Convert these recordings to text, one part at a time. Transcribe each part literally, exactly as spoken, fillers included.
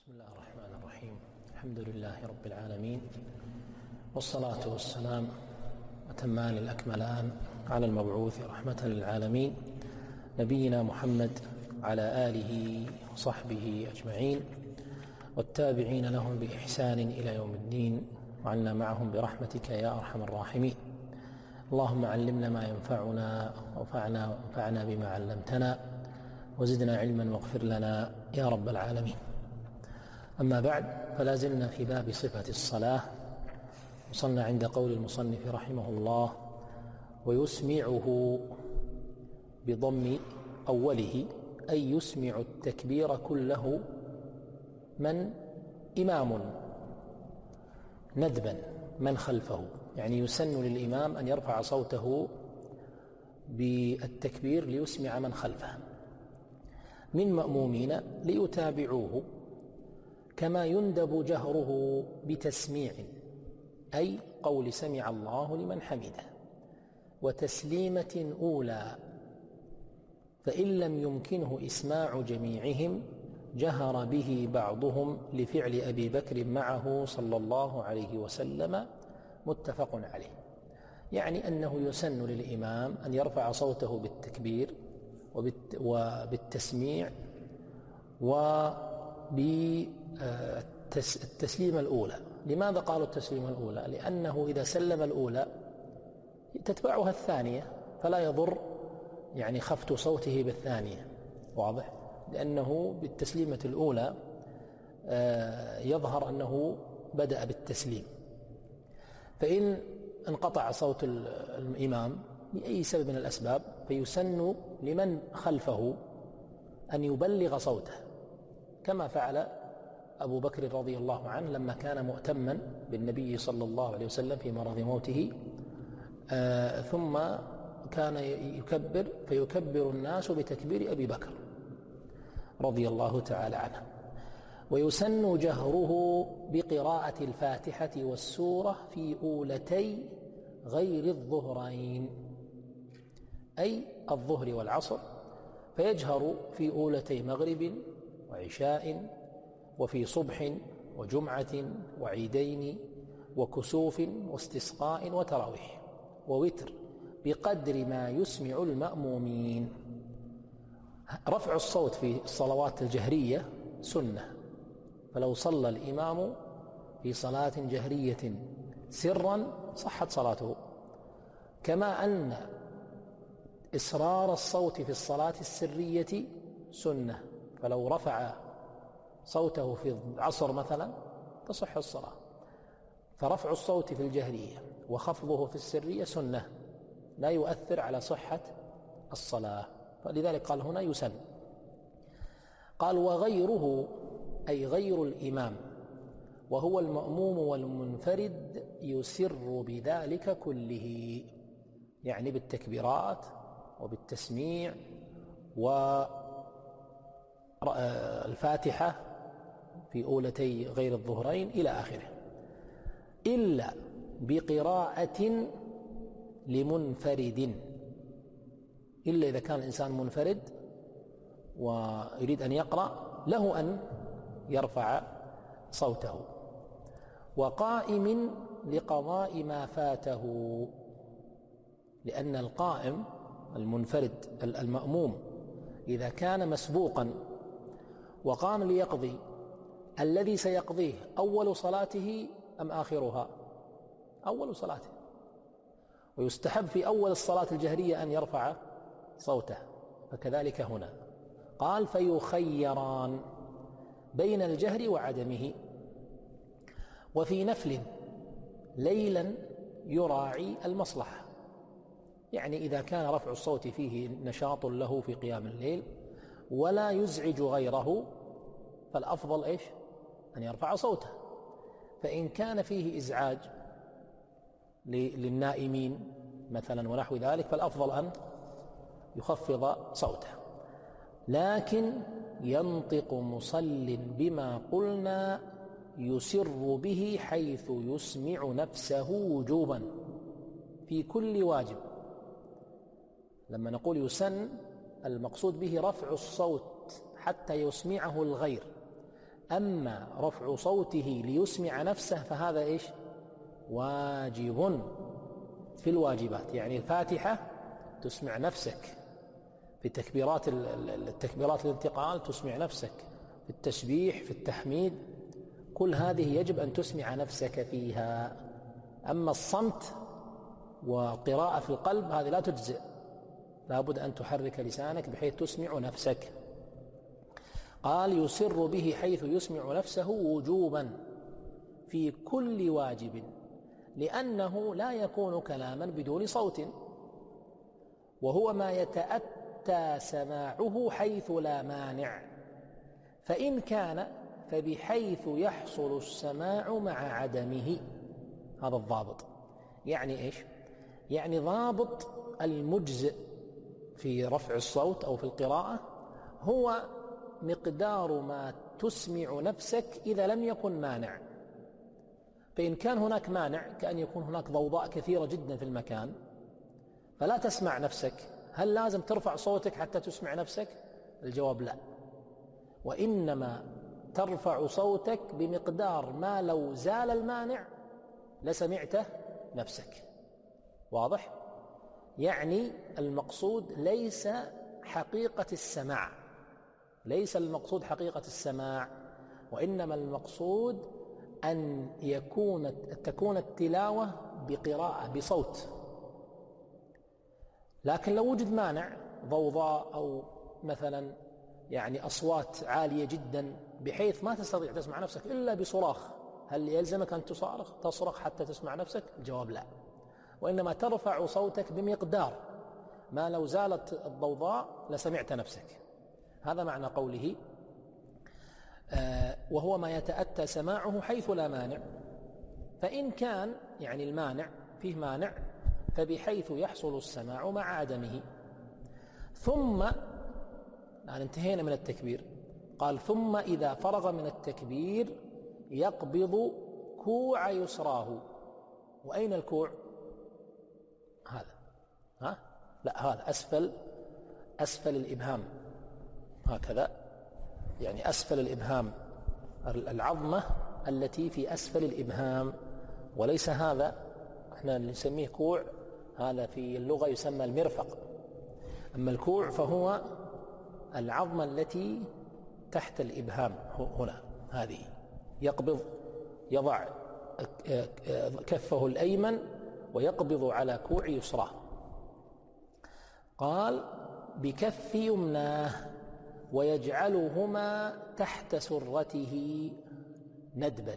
بسم الله الرحمن الرحيم. الحمد لله رب العالمين، والصلاة والسلام أتمان الأكملان على المبعوث رحمة للعالمين نبينا محمد على آله وصحبه أجمعين والتابعين لهم بإحسان إلى يوم الدين، وعنا معهم برحمتك يا أرحم الراحمين. اللهم علمنا ما ينفعنا وانفعنا وانفعنا بما علمتنا وزدنا علما واغفر لنا يا رب العالمين. أما بعد، فلا زلنا في باب صفة الصلاة، وصلنا عند قول المصنف رحمه الله: ويسمعه بضم أوله، أي يسمع التكبير كله من إمام ندبا من خلفه، يعني يسن للإمام أن يرفع صوته بالتكبير ليسمع من خلفه من مأمومين ليتابعوه، كما يندب جهره بتسميع، أي قول سمع الله لمن حمده، وتسليمة أولى، فإن لم يمكنه إسماع جميعهم جهر به بعضهم لفعل أبي بكر معه صلى الله عليه وسلم، متفق عليه. يعني أنه يسن للإمام أن يرفع صوته بالتكبير وبالتسميع وبالتسليم الأولى. لماذا قالوا التسليم الأولى؟ لأنه إذا سلم الأولى تتبعها الثانية، فلا يضر يعني خفت صوته بالثانية، واضح؟ لأنه بالتسليمة الأولى يظهر أنه بدأ بالتسليم. فإن انقطع صوت الإمام لأي سبب من الأسباب فيسن لمن خلفه أن يبلغ صوته، كما فعل أبو بكر رضي الله عنه لما كان مؤتما بالنبي صلى الله عليه وسلم في مرض موته، آه ثم كان يكبر فيكبر الناس بتكبير أبي بكر رضي الله تعالى عنه. ويسن جهره بقراءة الفاتحة والسورة في أولتي غير الظهرين، أي الظهر والعصر، فيجهر في أولتي مغرب وعشاء وفي صبح وجمعة وعيدين وكسوف واستسقاء وتراويح ووتر بقدر ما يسمع المأمومين. رفع الصوت في الصلوات الجهرية سنة، فلو صلى الإمام في صلاة جهرية سرا صحت صلاته، كما أن إسرار الصوت في الصلاة السرية سنة، فلو رفع صوته في العصر مثلا تصح الصلاة. فرفع الصوت في الجهرية وخفضه في السرية سنة، لا يؤثر على صحة الصلاة، فلذلك قال هنا يسن. قال: وغيره، أي غير الإمام وهو المأموم والمنفرد، يسر بذلك كله، يعني بالتكبيرات وبالتسميع والفاتحة في أولتي غير الظهرين إلى آخره، إلا بقراءة لمنفرد، إلا إذا كان الإنسان منفرد ويريد أن يقرأ له أن يرفع صوته، وقائم لقضاء ما فاته، لأن القائم المنفرد المأموم إذا كان مسبوقا وقام ليقضي، الذي سيقضيه أول صلاته أم آخرها؟ أول صلاته، ويستحب في أول الصلاة الجهرية أن يرفع صوته، فكذلك هنا قال: فيخيران بين الجهر وعدمه. وفي نفل ليلا يراعي المصلحة، يعني إذا كان رفع الصوت فيه نشاط له في قيام الليل ولا يزعج غيره فالأفضل إيش؟ أن يرفع صوته. فإن كان فيه إزعاج للنائمين مثلا ونحو ذلك فالأفضل أن يخفض صوته. لكن ينطق مصل بما قلنا يسر به حيث يسمع نفسه وجوبا في كل واجب. لما نقول يسن المقصود به رفع الصوت حتى يسمعه الغير، أما رفع صوته ليسمع نفسه فهذا إيش؟ واجب في الواجبات. يعني الفاتحة تسمع نفسك، في تكبيرات التكبيرات الانتقال تسمع نفسك، في التسبيح في التحميد، كل هذه يجب أن تسمع نفسك فيها. أما الصمت وقراءة في القلب هذه لا تجزئ، لا بد أن تحرك لسانك بحيث تسمع نفسك. قال يسر به حيث يسمع نفسه وجوبا في كل واجب، لأنه لا يكون كلاما بدون صوت، وهو ما يتأتى سماعه حيث لا مانع، فإن كان فبحيث يحصل السماع مع عدمه. هذا الضابط. يعني إيش؟ يعني ضابط المجزئ في رفع الصوت أو في القراءة هو مقدار ما تسمع نفسك إذا لم يكن مانع. فإن كان هناك مانع كأن يكون هناك ضوضاء كثيرة جدا في المكان فلا تسمع نفسك، هل لازم ترفع صوتك حتى تسمع نفسك؟ الجواب لا، وإنما ترفع صوتك بمقدار ما لو زال المانع لسمعت نفسك. واضح؟ يعني المقصود ليس حقيقة السماع، ليس المقصود حقيقة السماع، وإنما المقصود أن يكون تكون التلاوة بقراءة بصوت. لكن لو وجد مانع ضوضاء أو مثلا يعني أصوات عالية جدا بحيث ما تستطيع تسمع نفسك إلا بصراخ، هل يلزمك أن تصرخ تصرخ حتى تسمع نفسك؟ الجواب لا، وإنما ترفع صوتك بمقدار ما لو زالت الضوضاء لسمعت نفسك. هذا معنى قوله آه وهو ما يتأتى سماعه حيث لا مانع، فإن كان يعني المانع فيه مانع فبحيث يحصل السماع مع عدمه. ثم يعني انتهينا من التكبير، قال ثم إذا فرغ من التكبير يقبض كوع يسراه. وأين الكوع؟ هذا ها؟ لا، هذا أسفل أسفل الإبهام، هكذا، يعني أسفل الإبهام، العظمة التي في أسفل الإبهام، وليس هذا احنا نسميه كوع، هذا في اللغة يسمى المرفق. أما الكوع فهو العظمة التي تحت الإبهام هنا، هذه يقبض، يضع كفه الأيمن ويقبض على كوع يسراه. قال بكف يمناه ويجعلهما تحت سرته ندبا.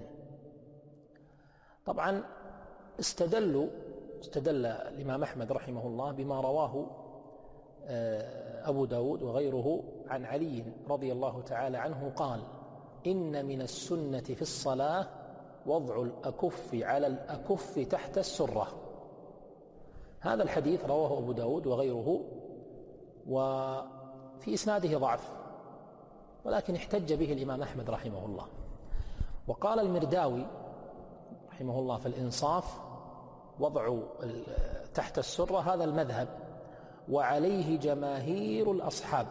طبعا استدلوا استدل الإمام أحمد رحمه الله بما رواه أبو داود وغيره عن علي رضي الله تعالى عنه قال إن من السنة في الصلاة وضع الأكف على الأكف تحت السرة. هذا الحديث رواه أبو داود وغيره، وفي إسناده ضعف، ولكن احتج به الإمام أحمد رحمه الله. وقال المرداوي رحمه الله في الإنصاف وضع تحت السرة هذا المذهب وعليه جماهير الأصحاب،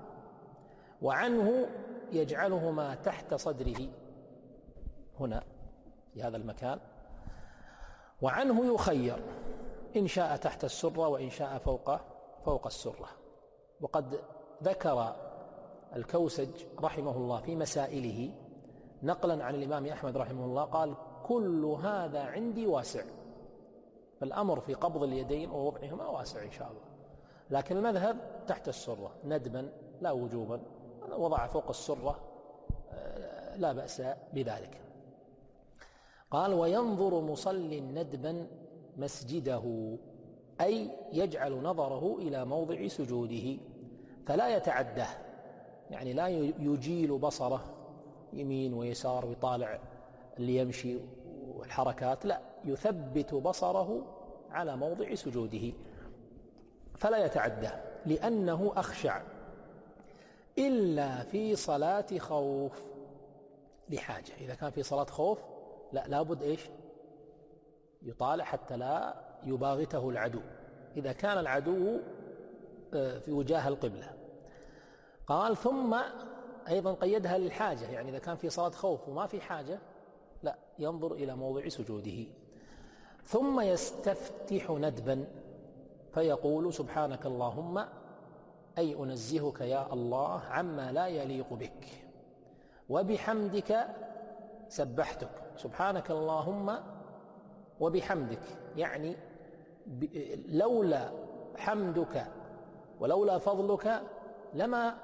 وعنه يجعلهما تحت صدره هنا في هذا المكان، وعنه يخير إن شاء تحت السرة وإن شاء فوق فوق السرة. وقد ذكر الكوسج رحمه الله في مسائله نقلا عن الإمام أحمد رحمه الله قال كل هذا عندي واسع، فالأمر في قبض اليدين ووضعهما واسع إن شاء الله، لكن المذهب تحت السرة ندبا لا وجوبا، وضع فوق السرة لا بأس بذلك. قال وينظر مصل ندبا مسجده، أي يجعل نظره إلى موضع سجوده فلا يتعده، يعني لا يجيل بصره يمين ويسار ويطالع اللي يمشي والحركات، لا، يثبت بصره على موضع سجوده فلا يتعده، لأنه أخشع إلا في صلاة خوف لحاجة. إذا كان في صلاة خوف لا لابد إيش يطالع حتى لا يباغته العدو، إذا كان العدو في وجاه القبلة. قال ثم أيضا قيدها للحاجة، يعني إذا كان في صلاة خوف وما في حاجة لا، ينظر إلى موضع سجوده. ثم يستفتح ندبا فيقول سبحانك اللهم، أي أنزهك يا الله عما لا يليق بك، وبحمدك سبحتك. سبحانك اللهم وبحمدك، يعني لولا حمدك ولولا فضلك لما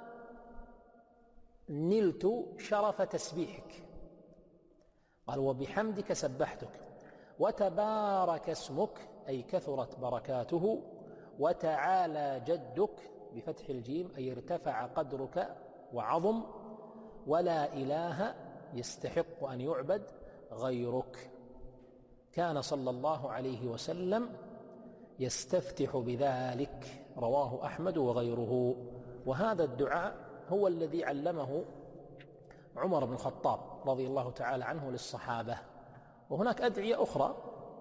نلت شرف تسبيحك. قال وبحمدك سبحتك، وتبارك اسمك، أي كثرت بركاته، وتعالى جدك بفتح الجيم، أي ارتفع قدرك وعظم، ولا إله يستحق أن يعبد غيرك. كان صلى الله عليه وسلم يستفتح بذلك، رواه أحمد وغيره. وهذا الدعاء هو الذي علمه عمر بن الخطاب رضي الله تعالى عنه للصحابة. وهناك أدعية أخرى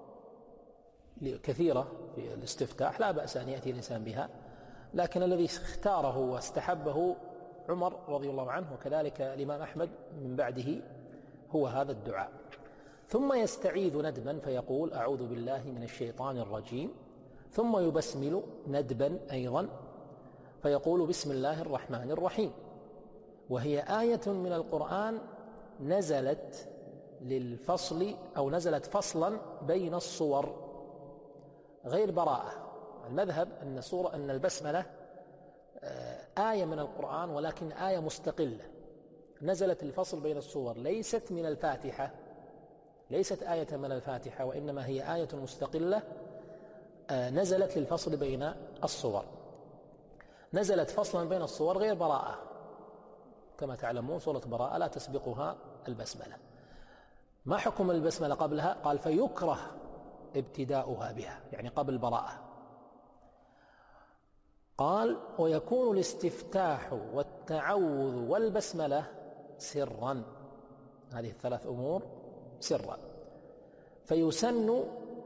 كثيرة في الاستفتاح لا بأس أن يأتي الإنسان بها، لكن الذي اختاره واستحبه عمر رضي الله عنه وكذلك الإمام أحمد من بعده هو هذا الدعاء. ثم يستعيذ ندبا فيقول أعوذ بالله من الشيطان الرجيم، ثم يبسمل ندبا أيضا فيقول بسم الله الرحمن الرحيم، وهي آية من القرآن نزلت للفصل أو نزلت فصلا بين الصور غير براءة. المذهب أن سورة أن البسملة آية من القرآن، ولكن آية مستقلة نزلت الفصل بين الصور، ليست من الفاتحة، ليست آية من الفاتحة، وإنما هي آية مستقلة نزلت للفصل بين الصور. نزلت فصلا بين الصور غير براءة، كما تعلمون سورة براءة لا تسبقها البسملة. ما حكم البسملة قبلها؟ قال فيكره ابتداؤها بها، يعني قبل براءة. قال ويكون الاستفتاح والتعوذ والبسملة سرا، هذه الثلاث أمور سرا، فيسن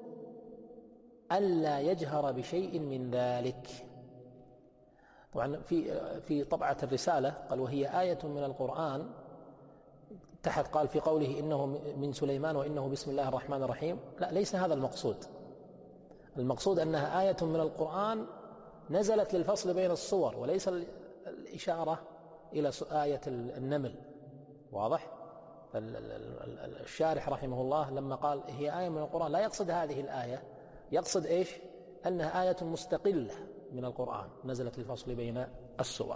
ألا يجهر بشيء من ذلك. طبعا في في طبعة الرسالة قال وهي آية من القرآن، تحت قال في قوله إنه من سليمان وإنه بسم الله الرحمن الرحيم، لا ليس هذا المقصود. المقصود أنها آية من القرآن نزلت للفصل بين الصور، وليس الإشارة إلى آية النمل. واضح؟ الشارح رحمه الله لما قال هي آية من القرآن لا يقصد هذه الآية، يقصد إيش؟ أنها آية مستقلة من القرآن نزلت للفصل بين الصور.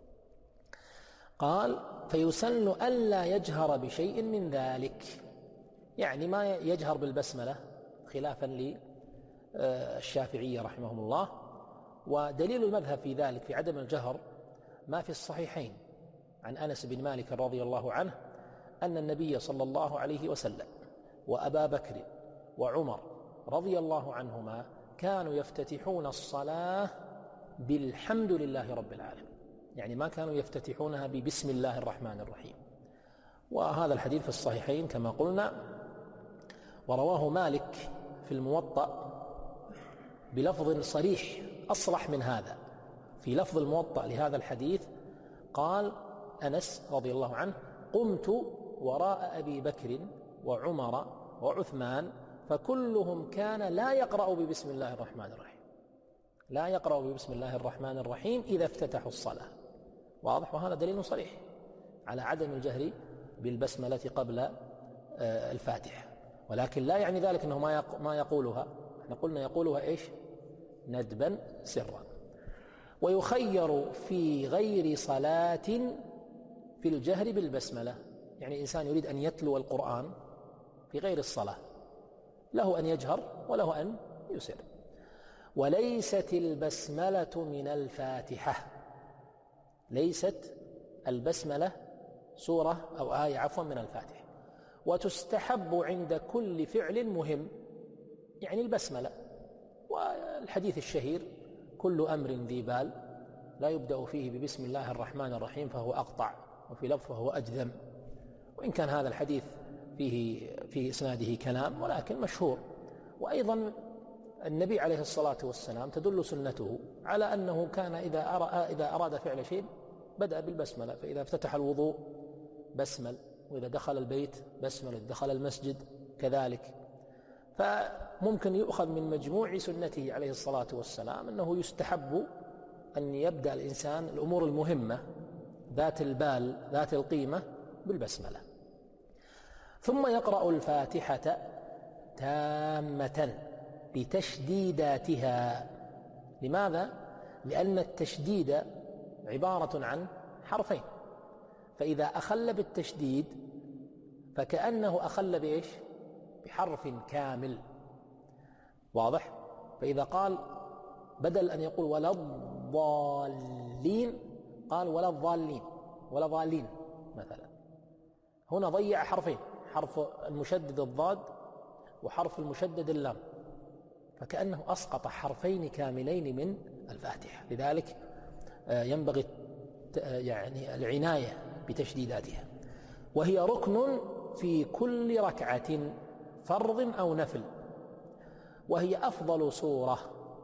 قال فيسن ألا يجهر بشيء من ذلك، يعني ما يجهر بالبسملة خلافا للشافعية رحمهم الله. ودليل المذهب في ذلك في عدم الجهر ما في الصحيحين عن أنس بن مالك رضي الله عنه أن النبي صلى الله عليه وسلم وأبا بكر وعمر رضي الله عنهما كانوا يفتتحون الصلاة بالحمد لله رب العالمين، يعني ما كانوا يفتتحونها ببسم الله الرحمن الرحيم. وهذا الحديث في الصحيحين كما قلنا. ورواه مالك في الموطأ بلفظ صريح أصرح من هذا. في لفظ الموطأ لهذا الحديث قال أنس رضي الله عنه قمت وراء أبي بكر وعمر وعثمان فكلهم كان لا يقرأ ببسم الله الرحمن الرحيم، لا يقرأ ببسم الله الرحمن الرحيم إذا افتتحوا الصلاة. واضح؟ وهذا دليل صريح على عدم الجهر بالبسملة قبل الفاتحة، ولكن لا يعني ذلك أنه ما يقولها. احنا قلنا يقولها إيش؟ ندبا سرا. ويخير في غير صلاة في الجهر بالبسملة، يعني إنسان يريد أن يتلو القرآن في غير الصلاة له أن يجهر وله أن يسر. وليست البسملة من الفاتحة، ليست البسملة سورة أو آية عفوا من الفاتحة. وتستحب عند كل فعل مهم، يعني البسملة. والحديث الشهير كل أمر ذي بال لا يبدأ فيه ببسم الله الرحمن الرحيم فهو أقطع، وفي لفظ فهو أجذم، وإن كان هذا الحديث فيه في إسناده كلام ولكن مشهور. وأيضا النبي عليه الصلاة والسلام تدل سنته على أنه كان إذا إذا أراد فعل شيء بدأ بالبسملة، فإذا افتتح الوضوء بسمل، وإذا دخل البيت بسمل، إذا دخل المسجد كذلك. فممكن يؤخذ من مجموع سنته عليه الصلاة والسلام أنه يستحب أن يبدأ الإنسان الأمور المهمة ذات البال ذات القيمة بالبسملة، ثم يقرأ الفاتحة تامة بتشديداتها. لماذا؟ لأن التشديد عبارة عن حرفين، فإذا أخل بالتشديد فكأنه أخل بإيش؟ بحرف كامل. واضح؟ فإذا قال بدل أن يقول ولا الضالين قال ولا الضالين ولا ضالين مثلا، هنا ضيع حرفين، حرف المشدد الضاد وحرف المشدد اللام، فكأنه أسقط حرفين كاملين من الفاتحة. لذلك ينبغي يعني العناية بتشديداتها، وهي ركن في كل ركعة فرض أو نفل، وهي أفضل سورة،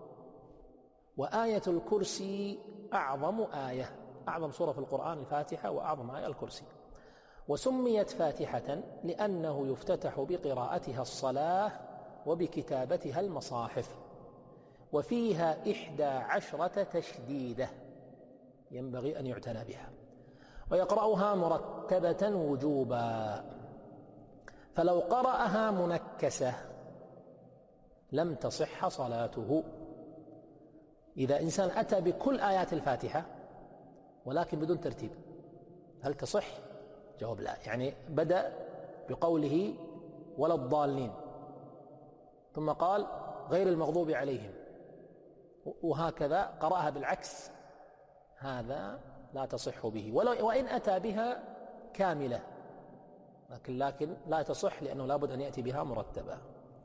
وآية الكرسي أعظم آية، أعظم سورة في القرآن الفاتحة، وأعظم آية الكرسي. وسميت فاتحة لأنه يفتتح بقراءتها الصلاة وبكتابتها المصاحف، وفيها إحدى عشرة تشديدة ينبغي أن يعتنى بها، ويقرأها مرتبة وجوبا، فلو قرأها منكسة لم تصح صلاته. إذا إنسان أتى بكل آيات الفاتحة ولكن بدون ترتيب هل تصح؟ جواب لا. يعني بدأ بقوله ولا الضالين ثم قال غير المغضوب عليهم، وهكذا قرأها بالعكس، هذا لا تصح به، ولو وإن أتى بها كاملة، لكن لكن لا تصح لأنه لابد أن يأتي بها مرتبة.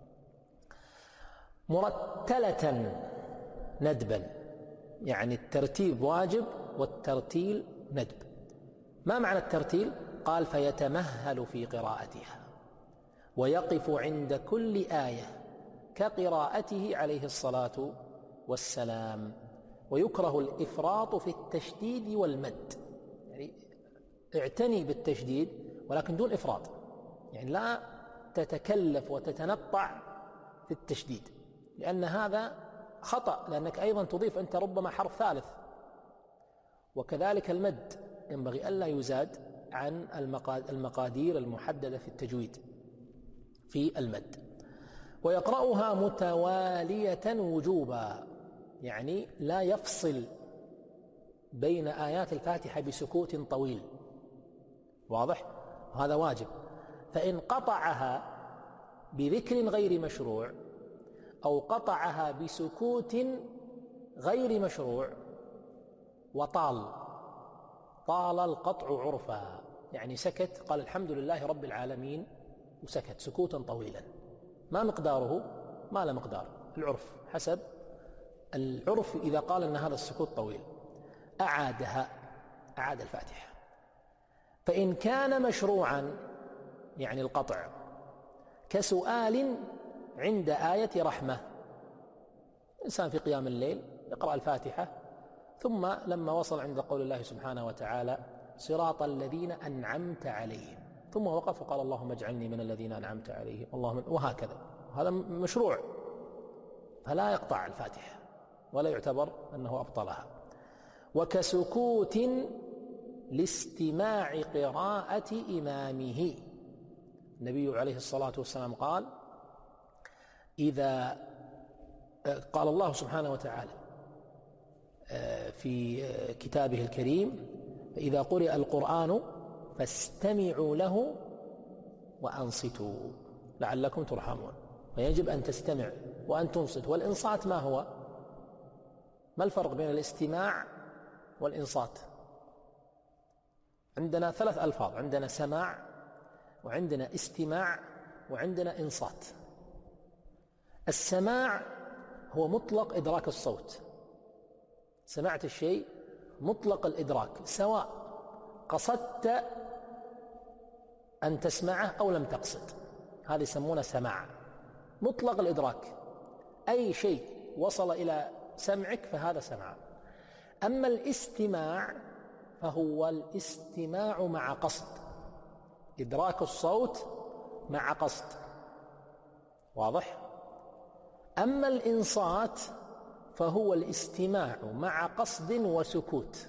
مرتلة ندبا، يعني الترتيب واجب والترتيل ندب. ما معنى الترتيل؟ قال فيتمهل في قراءتها ويقف عند كل آية كقراءته عليه الصلاة والسلام، ويكره الإفراط في التشديد والمد، يعني اعتني بالتشديد ولكن دون إفراط، يعني لا تتكلف وتتنطع في التشديد، لأن هذا خطأ، لأنك أيضا تضيف أنت ربما حرف ثالث. وكذلك المد ينبغي ألا يزاد عن المقادير المحددة في التجويد في المد. ويقرأها متوالية وجوبا، يعني لا يفصل بين آيات الفاتحة بسكوت طويل، واضح؟ هذا واجب. فإن قطعها بذكر غير مشروع أو قطعها بسكوت غير مشروع وطال طال القطع عرفا، يعني سكت قال الحمد لله رب العالمين وسكت سكوتا طويلا، ما مقداره؟ ما له مقدار، العرف حسب العرف. إذا قال أن هذا السكوت طويل أعادها، أعاد الفاتحة. فإن كان مشروعا يعني القطع كسؤال عند آية رحمة، إنسان في قيام الليل يقرأ الفاتحة ثم لما وصل عند قول الله سبحانه وتعالى صراط الذين أنعمت عليهم ثم وقف وقال اللهم اجعلني من الذين أنعمت عليهم اللهم، وهكذا، هذا مشروع، فلا يقطع الفاتحة ولا يعتبر أنه أبطلها. وكسكوت لاستماع قراءة إمامه، النبي عليه الصلاة والسلام قال إذا قال الله سبحانه وتعالى في كتابه الكريم إذا قرئ القرآن فاستمعوا له وأنصتوا لعلكم ترحمون، فيجب أن تستمع وأن تنصت. والإنصات ما هو؟ ما الفرق بين الاستماع والإنصات؟ عندنا ثلاث ألفاظ، عندنا سماع وعندنا استماع وعندنا إنصات. السماع هو مطلق إدراك الصوت، سمعت الشيء مطلق الإدراك سواء قصدت أن تسمعه أو لم تقصد، هذا يسمونه سماع مطلق الإدراك، أي شيء وصل إلى سمعك فهذا سماع. أما الاستماع فهو الاستماع مع قصد، إدراك الصوت مع قصد، واضح؟ أما الإنصات فهو الاستماع مع قصد وسكوت.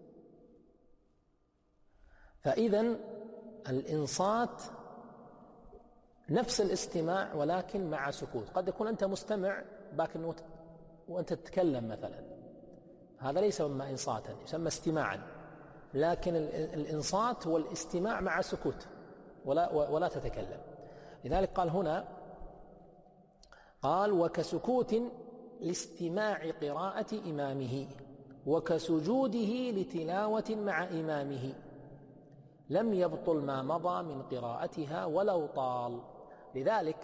فإذن الإنصات نفس الاستماع ولكن مع سكوت. قد يكون أنت مستمع لكن وأنت تتكلم مثلا، هذا ليس يسمى إنصاتا، يسمى استماعا. لكن الإنصات هو الاستماع مع سكوت ولا, ولا تتكلم. لذلك قال هنا، قال وكسكوت لاستماع قراءة إمامه وكسجوده لتلاوة مع إمامه لم يبطل ما مضى من قراءتها ولو طال. لذلك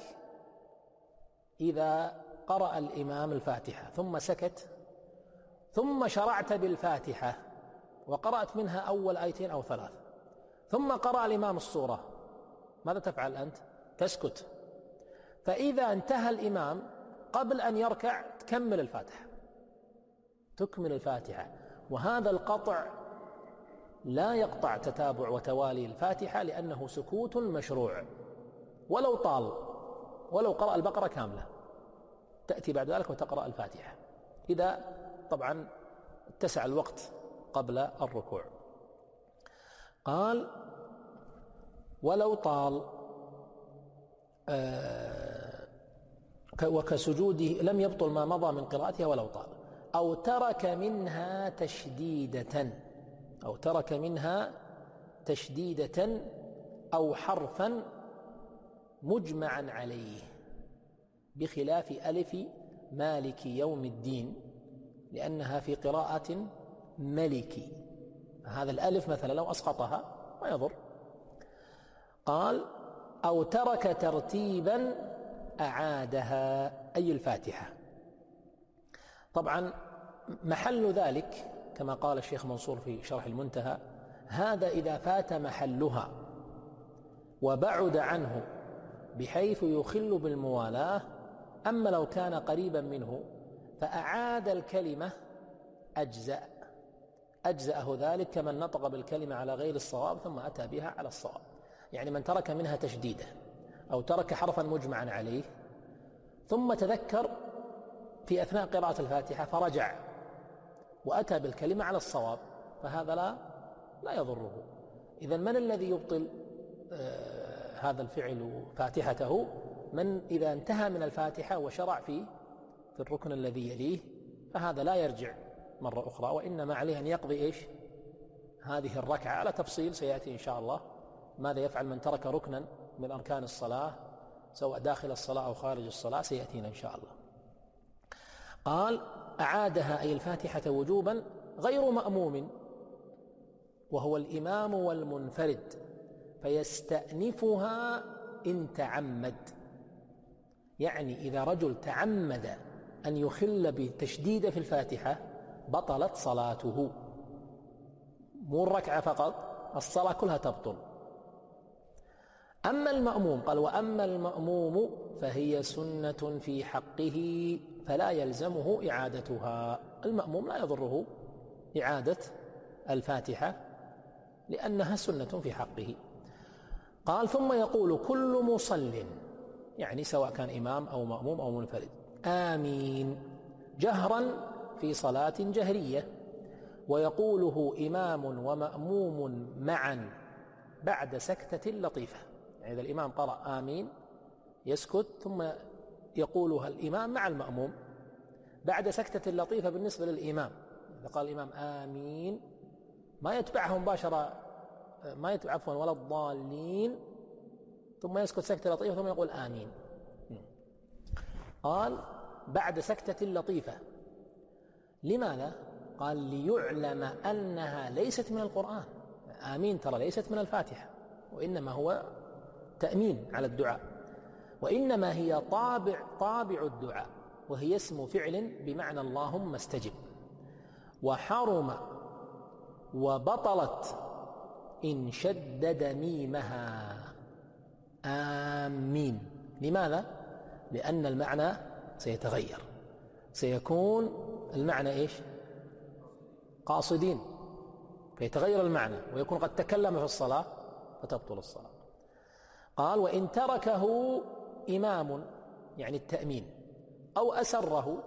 إذا قرأ الإمام الفاتحة ثم سكت ثم شرعت بالفاتحة وقرأت منها أول آيتين أو ثلاث ثم قرأ الإمام السورة، ماذا تفعل أنت؟ تسكت. فإذا انتهى الإمام قبل أن يركع تكمل الفاتحة، تكمل الفاتحة. وهذا القطع لا يقطع تتابع وتوالي الفاتحة لأنه سكوت مشروع ولو طال، ولو قرأ البقرة كاملة تأتي بعد ذلك وتقرأ الفاتحة إذا طبعا اتسع الوقت قبل الركوع. قال ولو طال آه وكسجوده لم يبطل ما مضى من قراءتها ولو طال، أو ترك منها تشديدة أو ترك منها تشديدة أو حرفا مجمعا عليه، بخلاف ألف مالك يوم الدين لأنها في قراءة ملكي. هذا الألف مثلا لو أسقطها ما يضر. قال أو ترك ترتيبا أعادها أي الفاتحة. طبعا محل ذلك كما قال الشيخ منصور في شرح المنتهى، هذا إذا فات محلها وبعد عنه بحيث يخل بالموالاة. أما لو كان قريبا منه فأعاد الكلمة أجزأ أجزأه ذلك كمن نطق بالكلمة على غير الصواب ثم أتى بها على الصواب. يعني من ترك منها تشديدة أو ترك حرفا مجمعا عليه ثم تذكر في أثناء قراءة الفاتحة فرجع وأتى بالكلمة على الصواب فهذا لا لا يضره. إذن من الذي يبطل آه هذا الفعل فاتحته؟ من إذا انتهى من الفاتحة وشرع في في الركن الذي يليه فهذا لا يرجع مرة أخرى، وإنما عليه أن يقضي إيش هذه الركعة على تفصيل سيأتي إن شاء الله ماذا يفعل من ترك ركنا من أركان الصلاة سواء داخل الصلاة أو خارج الصلاة، سيأتينا إن شاء الله. قال أعادها أي الفاتحة وجوبا غير مأموم وهو الإمام والمنفرد، فيستأنفها إن تعمد. يعني إذا رجل تعمد أن يخل بتشديد في الفاتحة بطلت صلاته، مو الركعة فقط، الصلاة كلها تبطل. أما المأموم قال وأما المأموم فهي سنة في حقه فلا يلزمه إعادتها. المأموم لا يضره إعادة الفاتحة لأنها سنة في حقه. قال ثم يقول كل مصل، يعني سواء كان إمام أو مأموم أو منفرد، آمين جهرا في صلاة جهرية، ويقوله إمام ومأموم معا بعد سكتة لطيفة. يعني إذا الإمام قرأ آمين يسكت ثم يقولها الإمام مع المأموم بعد سكتة لطيفة. بالنسبة للإمام إذا قال الإمام آمين ما يتبعه مباشرة، ما يتبع عفوا ولا الضالين ثم يسكت سكتة لطيفة ثم يقول آمين. قال بعد سكتة لطيفة. لماذا؟ قال ليعلم أنها ليست من القرآن. آمين ترى ليست من الفاتحة، وإنما هو تأمين على الدعاء، وإنما هي طابع طابع الدعاء، وهي اسم فعل بمعنى اللهم استجب. وحرم وبطلت إن شدد ميمها آمين. لماذا؟ لأن المعنى سيتغير، سيكون المعنى إيش؟ قاصدين فيتغير المعنى ويكون قد تكلم في الصلاة فتبطل الصلاة. قال: وإن تركه إمام يعني التأمين أو أسره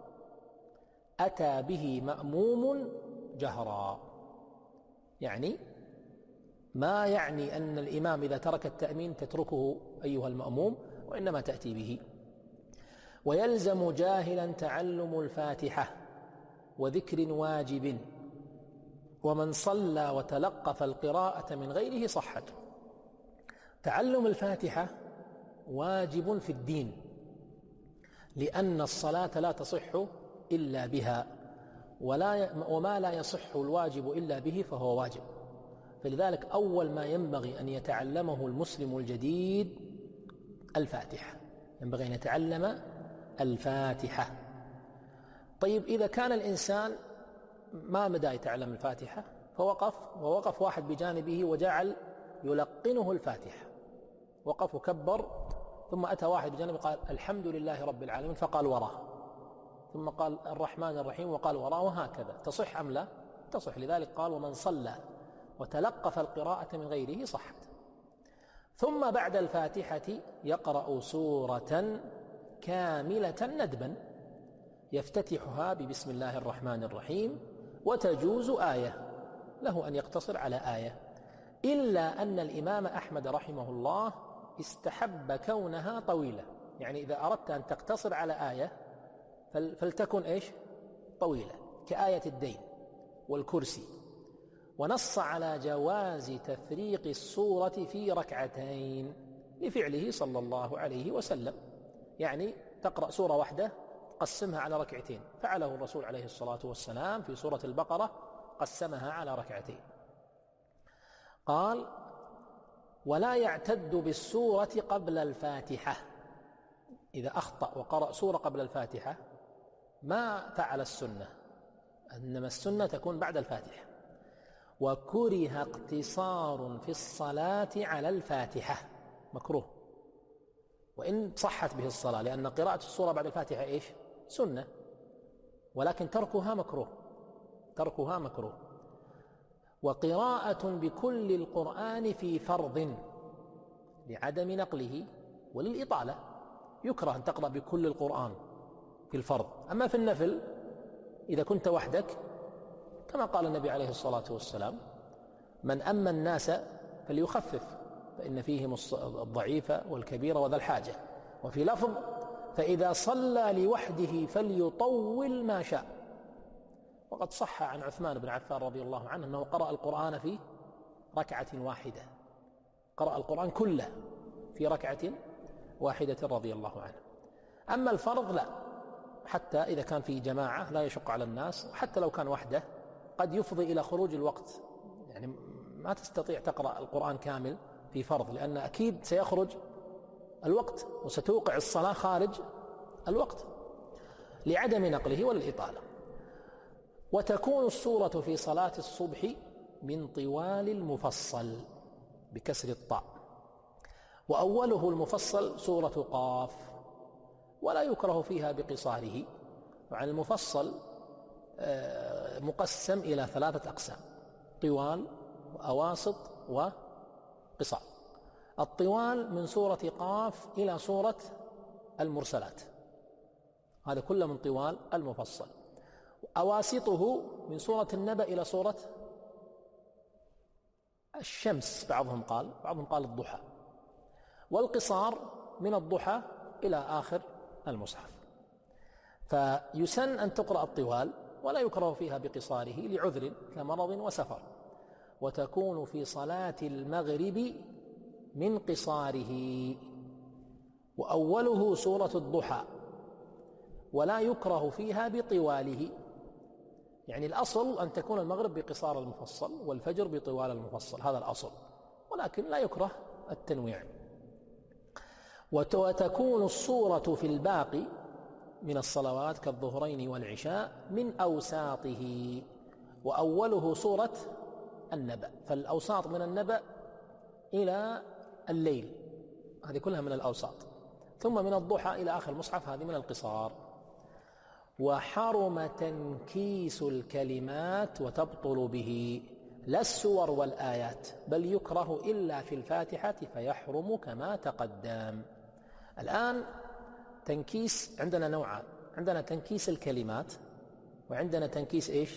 أتى به مأموم جهرا. يعني ما يعني أن الإمام إذا ترك التأمين تتركه أيها المأموم، وإنما تأتي به. ويلزم جاهلا تعلم الفاتحة وذكر واجب، ومن صلى وتلقف القراءة من غيره صحت. تعلم الفاتحة واجب في الدين، لأن الصلاة لا تصح إلا بها، ولا وما لا يصح الواجب إلا به فهو واجب. فلذلك أول ما ينبغي أن يتعلمه المسلم الجديد الفاتحة، ينبغي أن يتعلم الفاتحة. طيب، إذا كان الإنسان ما مدى يتعلم الفاتحة فوقف ووقف واحد بجانبه وجعل يلقنه الفاتحة، وقف وكبر، ثم أتى واحد بجانبه قال الحمد لله رب العالمين فقال وراه، ثم قال الرحمن الرحيم وقال وراه، وهكذا، تصح أم لا؟ تصح. لذلك قال: ومن صلى وتلقف القراءة من غيره صحت. ثم بعد الفاتحة يقرأ سورة كاملة ندبا يفتتحها ببسم الله الرحمن الرحيم، وتجوز آية، له أن يقتصر على آية، إلا أن الإمام أحمد رحمه الله استحب كونها طويلة. يعني إذا أردت أن تقتصر على آية فلتكن إيش؟ طويلة، كآية الدين والكرسي. ونص على جواز تفريق السورة في ركعتين لفعله صلى الله عليه وسلم، يعني تقرأ سورة واحدة قسمها على ركعتين، فعله الرسول عليه الصلاة والسلام في سورة البقرة، قسمها على ركعتين. قال: ولا يعتد بالسورة قبل الفاتحة. إذا أخطأ وقرأ سورة قبل الفاتحة ما فعل السنة، إنما السنة تكون بعد الفاتحة. وكره اقتصار في الصلاة على الفاتحة، مكروه وإن صحت به الصلاة، لأن قراءة السورة بعد الفاتحة إيش؟ سنة، ولكن تركها مكروه، تركها مكروه. وقراءة بكل القرآن في فرض لعدم نقله وللإطالة، يكره أن تقرأ بكل القرآن في الفرض. أما في النفل إذا كنت وحدك كما قال النبي عليه الصلاة والسلام: من أما الناس فليخفف فإن فيهم الضعيف والكبير وذا الحاجة. وفي لفظ: فإذا صلى لوحده فليطول ما شاء. وقد صح عن عثمان بن عفان رضي الله عنه أنه قرأ القرآن في ركعة واحدة، قرأ القرآن كله في ركعة واحدة رضي الله عنه. أما الفرض لا، حتى إذا كان في جماعة لا يشق على الناس، حتى لو كان وحده قد يفضي إلى خروج الوقت، يعني ما تستطيع تقرأ القرآن كامل في فرض، لأن أكيد سيخرج الوقت وستوقع الصلاة خارج الوقت لعدم نقله والإطالة. وتكون السورة في صلاة الصبح من طوال المفصل بكسر الطاء، وأوله المفصل سورة قاف، ولا يكره فيها بقصاره. وعن المفصل مقسم إلى ثلاثة أقسام: طوال وأواسط وقصار. الطوال من سورة قاف إلى سورة المرسلات، هذا كله من طوال المفصل. أواسطه من سورة النبأ إلى سورة الشمس، بعضهم قال بعضهم قال الضحى. والقصار من الضحى إلى آخر المصحف. فيسن أن تقرأ الطوال ولا يكره فيها بقصاره لعذر كمرض وسفر. وتكون في صلاة المغرب من قصاره، وأوله سورة الضحى، ولا يكره فيها بطواله. يعني الأصل أن تكون المغرب بقصار المفصل والفجر بطوال المفصل، هذا الأصل، ولكن لا يكره التنويع. وتكون الصورة في الباقي من الصلوات كالظهرين والعشاء من أوساطه، وأوله سورة النبأ، فالأوساط من النبأ إلى الليل هذه كلها من الأوساط، ثم من الضحى إلى آخر المصحف هذه من القصار. وحرم تنكيس الكلمات وتبطل به، لا السور والآيات، بل يكره إلا في الفاتحة فيحرم كما تقدم. الآن تنكيس عندنا نوعان، عندنا تنكيس الكلمات وعندنا تنكيس إيش؟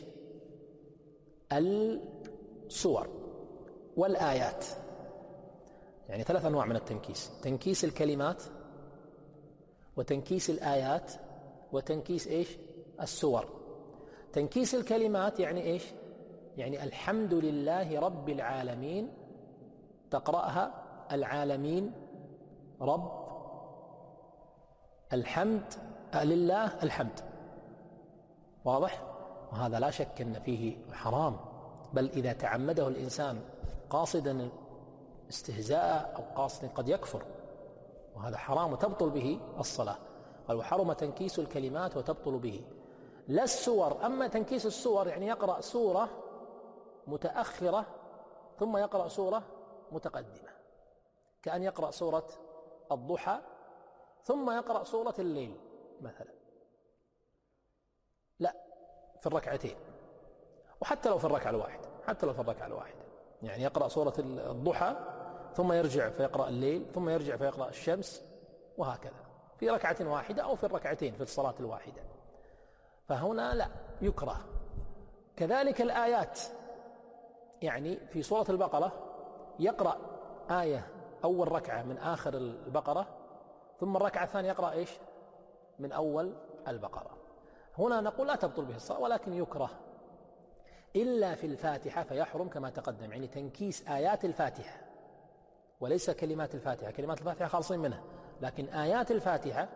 السور والآيات، يعني ثلاث أنواع من التنكيس: تنكيس الكلمات وتنكيس الآيات وتنكيس إيش؟ السور. تنكيس الكلمات يعني إيش؟ يعني الحمد لله رب العالمين، تقرأها العالمين رب الحمد لله الحمد، واضح؟ وهذا لا شك أن فيه حرام، بل إذا تعمده الإنسان قاصدا استهزاء أو قاصدا قد يكفر، وهذا حرام وتبطل به الصلاة. قال وحرم تنكيس الكلمات وتبطل به لا السور. أما تنكيس السور يعني يقرأ سورة متأخرة ثم يقرأ سورة متقدمة، كأن يقرأ سورة الضحى ثم يقرأ سورة الليل مثلا، لا في الركعتين، وحتى لو في الركعة الواحدة، حتى لو في الركعة الواحدة يعني يقرأ سورة الضحى ثم يرجع فيقرأ الليل ثم يرجع فيقرأ الشمس، وهكذا في ركعة واحدة أو في الركعتين في الصلاة الواحدة، فهنا لا يكره. كذلك الآيات، يعني في سورة البقرة يقرأ آية أول ركعة من آخر البقرة ثم الركعة الثانية يقرأ إيش؟ من أول البقرة. هنا نقول لا تبطل به الصلاة، ولكن يكره إلا في الفاتحة فيحرم كما تقدم، يعني تنكيس آيات الفاتحة وليس كلمات الفاتحة. كلمات الفاتحة خالصين منها، لكن آيات الفاتحة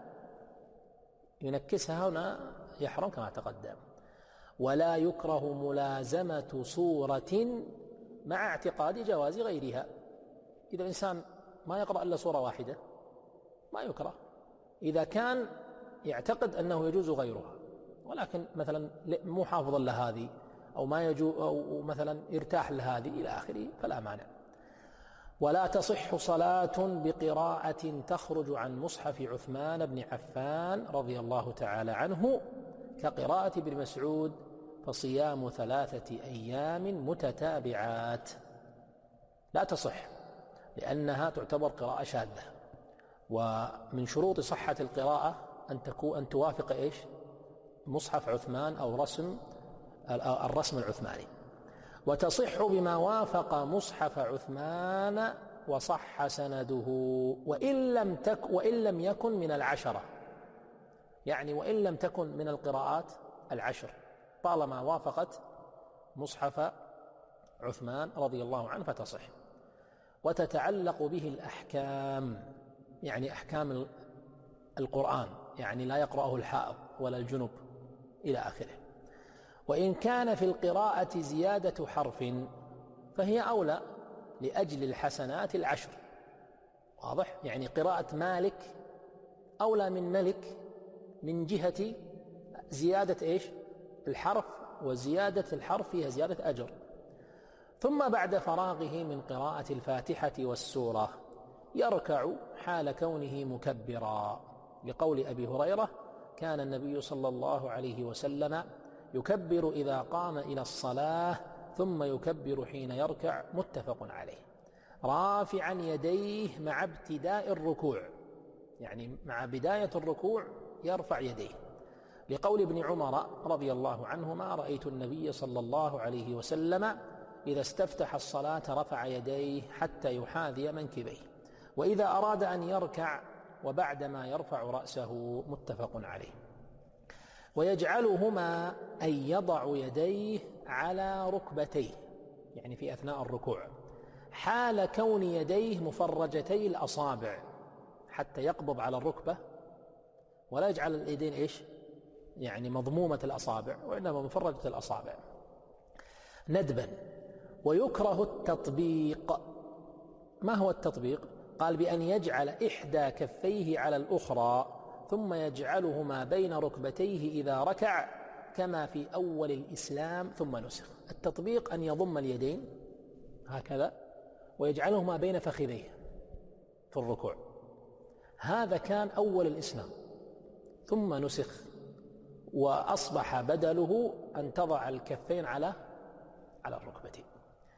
ينكسها هنا يحرم كما تقدم. ولا يكره ملازمة سورة مع اعتقاد جواز غيرها. إذا الإنسان ما يقرأ إلا سورة واحدة ما يكره، إذا كان يعتقد أنه يجوز غيرها، ولكن مثلا مو حافظا لهذه أو ما يجوز أو مثلا يرتاح لهذه إلى آخره فلا مانع. ولا تصح صلاة بقراءة تخرج عن مصحف عثمان بن عفان رضي الله تعالى عنه كقراءة ابن مسعود فصيام ثلاثة أيام متتابعات. لا تصح لأنها تعتبر قراءة شاذة، ومن شروط صحة القراءة أن تكون أن توافق إيش؟ مصحف عثمان أو رسم الرسم العثماني. وتصح بما وافق مصحف عثمان وصح سنده وإن لم تك وإن لم يكن من العشرة، يعني وإن لم تكن من القراءات العشر، طالما وافقت مصحف عثمان رضي الله عنه فتصح. وتتعلق به الأحكام، يعني أحكام القرآن، يعني لا يقرأه الحائض ولا الجنب إلى آخره. وإن كان في القراءة زيادة حرف فهي أولى لأجل الحسنات العشر، واضح؟ يعني قراءة مالك أولى من ملك من جهة زيادة إيش؟ الحرف، وزيادة الحرف فيها زيادة أجر. ثم بعد فراغه من قراءة الفاتحة والسورة يركع حال كونه مكبرا، لقول أبي هريرة كان النبي صلى الله عليه وسلم يكبر إذا قام إلى الصلاة ثم يكبر حين يركع، متفق عليه. رافعا يديه مع ابتداء الركوع، يعني مع بداية الركوع يرفع يديه، لقول ابن عمر رضي الله عنهما رأيت النبي صلى الله عليه وسلم إذا استفتح الصلاة رفع يديه حتى يحاذي منكبيه، وإذا أراد أن يركع وبعدما يرفع رأسه، متفق عليه. ويجعلهما أن يضع يديه على ركبتيه، يعني في أثناء الركوع، حال كون يديه مفرجتي الأصابع، حتى يقبض على الركبة ولا يجعل اليدين إيش؟ يعني مضمومة الأصابع، وإنما مفرجة الأصابع ندبا. ويكره التطبيق. ما هو التطبيق؟ قال بأن يجعل إحدى كفيه على الأخرى ثم يجعلهما بين ركبتيه إذا ركع كما في أول الإسلام ثم نسخ. التطبيق أن يضم اليدين هكذا ويجعلهما بين فخذيه في الركوع، هذا كان أول الإسلام ثم نسخ، وأصبح بدله أن تضع الكفين على على الركبتين.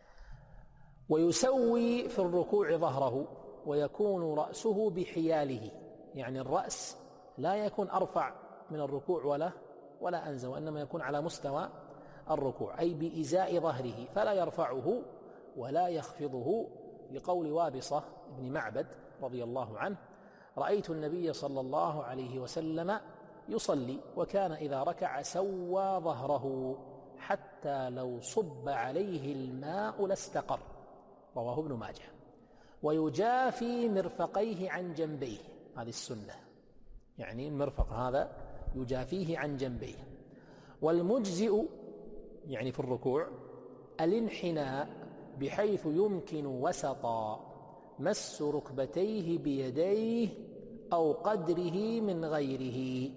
ويسوي في الركوع ظهره ويكون رأسه بحياله، يعني الرأس لا يكون أرفع من الركوع ولا ولا أنزل، وإنما يكون على مستوى الركوع أي بإزاء ظهره، فلا يرفعه ولا يخفضه، لقول وابصة بن معبد رضي الله عنه: رأيت النبي صلى الله عليه وسلم يصلي وكان إذا ركع سوى ظهره حتى لو صب عليه الماء لاستقر، رواه ابن ماجه. ويجافي مرفقيه عن جنبيه، هذه السنة، يعني المرفق هذا يجافيه عن جنبيه. والمجزئ يعني في الركوع الانحناء بحيث يمكن وسطا مس ركبتيه بيديه أو قدره من غيره.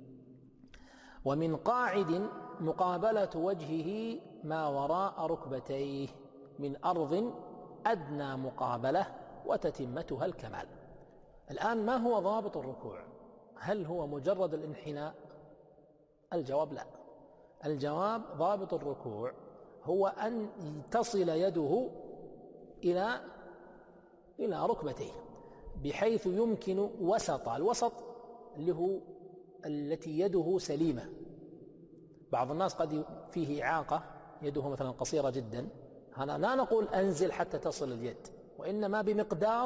ومن قاعد مقابلة وجهه ما وراء ركبتيه من أرض أدنى مقابلة وتتمتها الكمال. الآن ما هو ضابط الركوع؟ هل هو مجرد الانحناء؟ الجواب لا. الجواب ضابط الركوع هو أن تصل يده إلى إلى ركبتيه بحيث يمكن وسط، الوسط اللي هو التي يده سليمة. بعض الناس قد فيه إعاقة، يده مثلا قصيرة جدا، هنا لا نقول أنزل حتى تصل اليد، وإنما بمقدار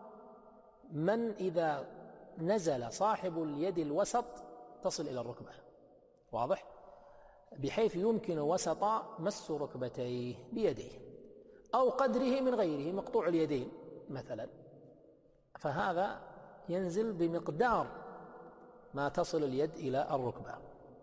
من إذا نزل صاحب اليد الوسط تصل إلى الركبة، واضح؟ بحيث يمكن وسط مس ركبتيه بيديه أو قدره من غيره، مقطوع اليدين مثلا، فهذا ينزل بمقدار ما تصل اليد إلى الركبة.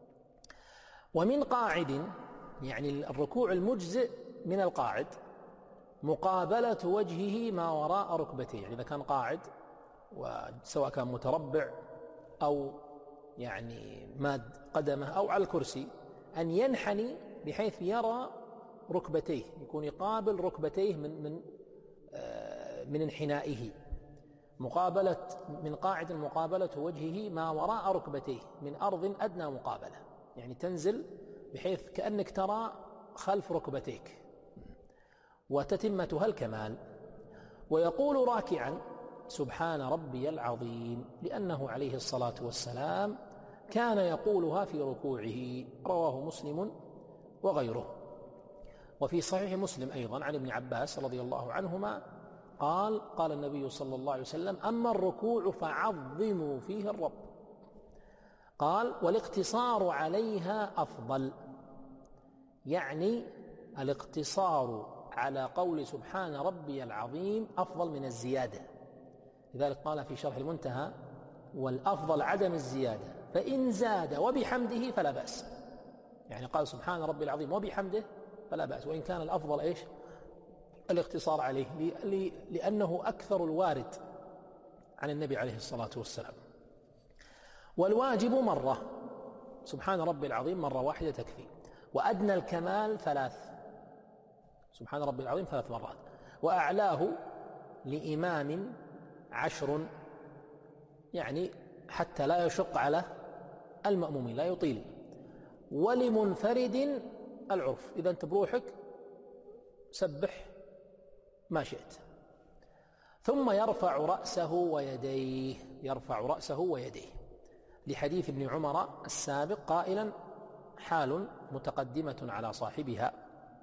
ومن قاعد يعني الركوع المجزئ من القاعد مقابلة وجهه ما وراء ركبتيه، يعني إذا كان قاعد وسواء كان متربع أو يعني ماد قدمه أو على الكرسي، أن ينحني بحيث يرى ركبتيه، يكون يقابل ركبتيه من من آه من انحنائه. مقابلة من قاعد مقابلة وجهه ما وراء ركبتيه من أرض أدنى مقابلة، يعني تنزل بحيث كأنك ترى خلف ركبتيك وتتمتها الكمال. ويقول راكعا: سبحان ربي العظيم، لأنه عليه الصلاة والسلام كان يقولها في ركوعه، رواه مسلم وغيره. وفي صحيح مسلم أيضا عن ابن عباس رضي الله عنهما قال: قال النبي صلى الله عليه وسلم: أما الركوع فعظموا فيه الرب. قال: والاقتصار عليها أفضل، يعني الاقتصار على قول سبحان ربي العظيم أفضل من الزيادة. لذلك قال في شرح المنتهى: والأفضل عدم الزيادة، فإن زاد وبحمده فلا بأس. يعني قال سبحان ربي العظيم وبحمده فلا بأس، وإن كان الأفضل إيش؟ الاقتصار عليه، لأنه أكثر الوارد عن النبي عليه الصلاة والسلام. والواجب مرة، سبحان ربي العظيم مرة واحدة تكفي. وأدنى الكمال ثلاث، سبحان ربي العظيم ثلاث مرات. وأعلاه لإمام عشر، يعني حتى لا يشق على المأمومين، لا يطيل. ولمنفرد العرف، إذا أنت بروحك سبح ما شئت. ثم يرفع رأسه ويديه، يرفع رأسه ويديه، لحديث ابن عمر السابق قائلا: حال متقدمة على صاحبها،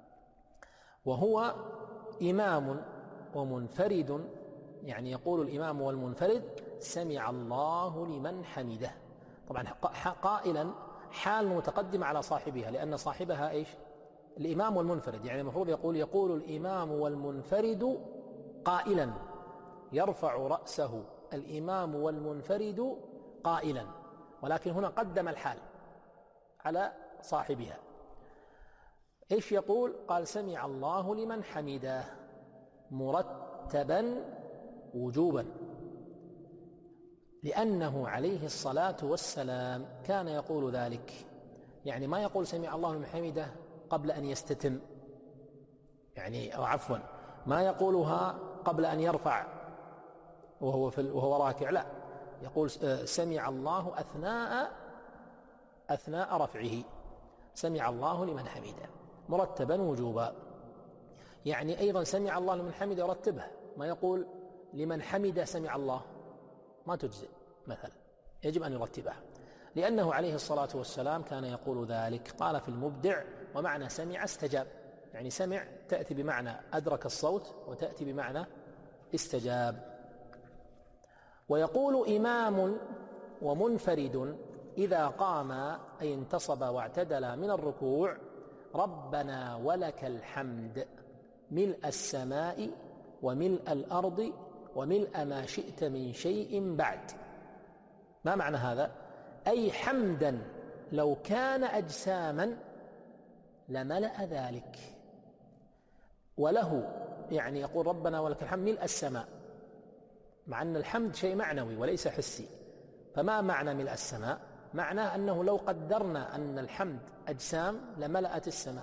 وهو إمام ومنفرد، يعني يقول الإمام والمنفرد: سمع الله لمن حمده. طبعا قائلا حال متقدمة على صاحبها، لأن صاحبها إيش؟ الإمام والمنفرد، يعني المفروض يقول يقول الإمام والمنفرد قائلا، يرفع رأسه الإمام والمنفرد قائلا، ولكن هنا قدم الحال على صاحبها. إيش يقول؟ قال: سمع الله لمن حمده مرتبا وجوبا، لأنه عليه الصلاة والسلام كان يقول ذلك، يعني ما يقول سمع الله لمن حمده قبل أن يستتم، يعني أو عفوا ما يقولها قبل أن يرفع وهو في وهو راكع، لا، يقول سمع الله أثناء أثناء رفعه، سمع الله لمن حمده مرتبا وجوبا. يعني أيضا سمع الله لمن حمد يرتبها، ما يقول لمن حمد سمع الله، ما تجزئ مثلا، يجب أن يرتبها، لأنه عليه الصلاة والسلام كان يقول ذلك. قال في المبدع: ومعنى سمع استجاب، يعني سمع تأتي بمعنى أدرك الصوت وتأتي بمعنى استجاب. ويقول إمام ومنفرد إذا قام أي انتصب واعتدل من الركوع: ربنا ولك الحمد ملء السماء وملء الأرض وملء ما شئت من شيء بعد. ما معنى هذا؟ أي حمدا لو كان أجساما لملأ ذلك. وله يعني يقول ربنا ولك الحمد ملء السماء، مع أن الحمد شيء معنوي وليس حسي. فما معنى ملء السماء؟ معناه أنه لو قدرنا أن الحمد أجسام لملأت السماء.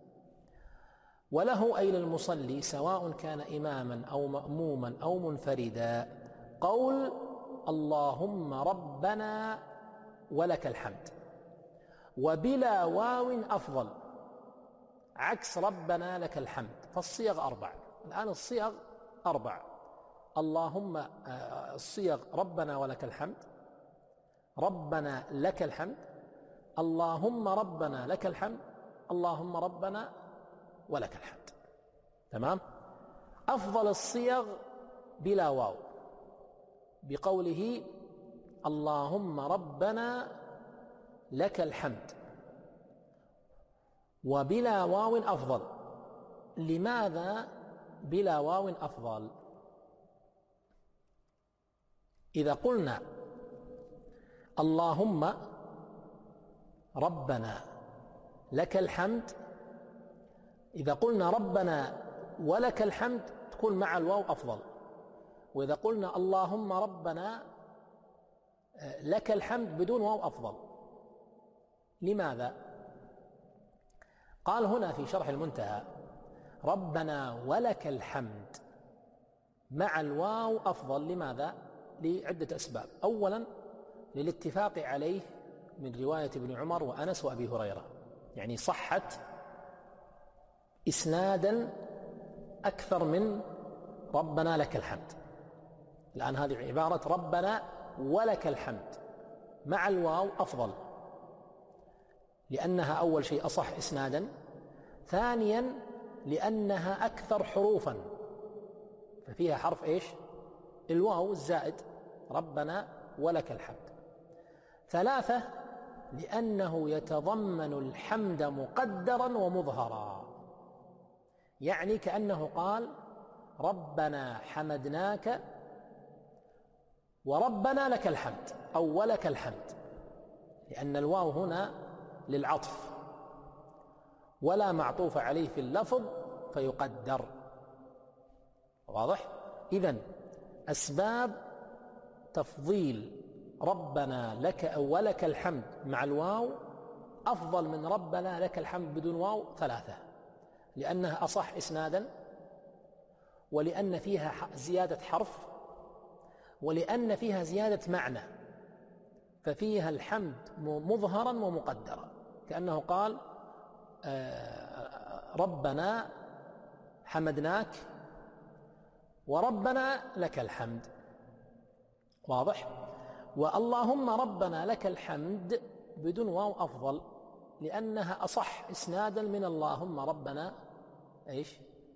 وله أي للمصلي سواء كان إماما أو مأموما أو منفردا قول: اللهم ربنا ولك الحمد، وبلا واو أفضل، عكس ربنا لك الحمد. فالصيغ أربع الآن، الصيغ أربع. اللهم الصيغ ربنا ولك الحمد، ربنا لك الحمد، اللهم ربنا لك الحمد، اللهم ربنا ولك الحمد. تمام؟ أفضل الصيغ بلا واو، بقوله اللهم ربنا لك الحمد، وبلا واو أفضل. لماذا بلا واو أفضل؟ إذا قلنا اللهم ربنا لك الحمد، إذا قلنا ربنا ولك الحمد تكون مع الواو أفضل، وإذا قلنا اللهم ربنا لك الحمد بدون واو أفضل. لماذا؟ قال هنا في شرح المنتهى: ربنا ولك الحمد مع الواو أفضل. لماذا؟ لعدة أسباب. أولا للاتفاق عليه من رواية ابن عمر وأنس وأبي هريرة، يعني صحت إسنادا أكثر من ربنا لك الحمد. الآن هذه عبارة ربنا ولك الحمد مع الواو أفضل، لأنها أول شيء أصح إسنادا، ثانيا لأنها أكثر حروفا، ففيها حرف إيش؟ الواو الزائد، ربنا ولك الحمد. ثلاثة لأنه يتضمن الحمد مقدرا ومظهرا، يعني كأنه قال ربنا حمدناك وربنا لك الحمد أو ولك الحمد، لأن الواو هنا للعطف ولا معطوف عليه في اللفظ فيقدر. واضح؟ إذن أسباب تفضيل ربنا لك أو ولك الحمد مع الواو أفضل من ربنا لك الحمد بدون واو ثلاثة: لأنها أصح إسنادا، ولأن فيها زيادة حرف، ولأن فيها زيادة معنى، ففيها الحمد مظهرا ومقدرا، كأنه قال ربنا حمدناك وربنا لك الحمد. واضح؟ واللهم ربنا لك الحمد بدون واو أفضل، لأنها أصح إسنادا من اللهم ربنا إيش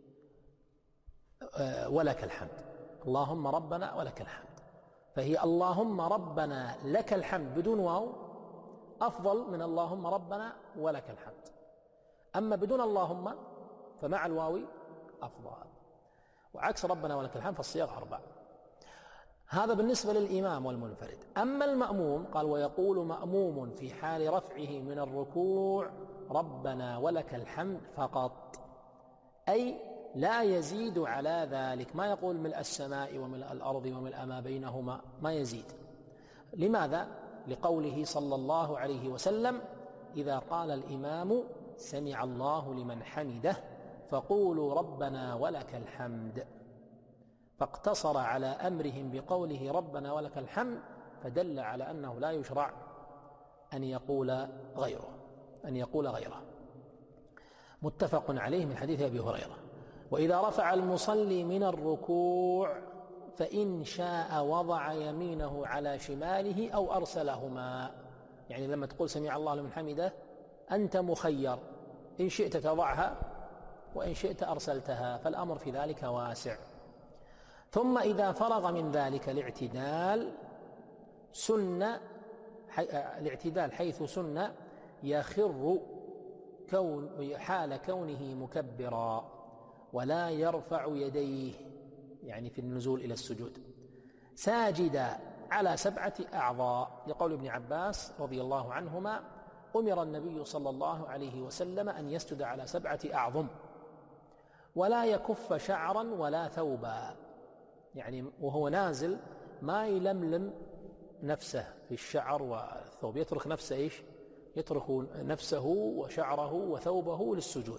آه ولك الحمد، اللهم ربنا ولك الحمد، فهي اللهم ربنا لك الحمد بدون واو أفضل من اللهم ربنا ولك الحمد. أما بدون اللهم فمع الواو أفضل، وعكس ربنا ولك الحمد فالصيغ أربع. هذا بالنسبة للإمام والمنفرد. أما المأموم قال: ويقول مأموم في حال رفعه من الركوع ربنا ولك الحمد فقط، أي لا يزيد على ذلك، ما يقول ملء السماء وملء الأرض وملء ما بينهما، ما يزيد. لماذا؟ لقوله صلى الله عليه وسلم: إذا قال الإمام سمع الله لمن حمده فقولوا ربنا ولك الحمد، فاقتصر على أمرهم بقوله ربنا ولك الحمد، فدل على أنه لا يشرع أن يقول غيره أن يقول غيره متفق عليه من حديث أبي هريرة. وإذا رفع المصلي من الركوع فإن شاء وضع يمينه على شماله أو أرسلهما. يعني لما تقول سمع الله لمن حمده أنت مخير، إن شئت تضعها وإن شئت أرسلتها، فالأمر في ذلك واسع. ثم إذا فرغ من ذلك الاعتدال سن الاعتدال حيث سن يخر كون حال كونه مكبرا ولا يرفع يديه، يعني في النزول إلى السجود، ساجدا على سبعة أعضاء، لقول ابن عباس رضي الله عنهما أمر النبي صلى الله عليه وسلم أن يسجد على سبعة أعظم ولا يكف شعرا ولا ثوبا، يعني وهو نازل ما يلملم نفسه في الشعر والثوب، يترك نفسه إيش؟ يترك نفسه وشعره وثوبه للسجود.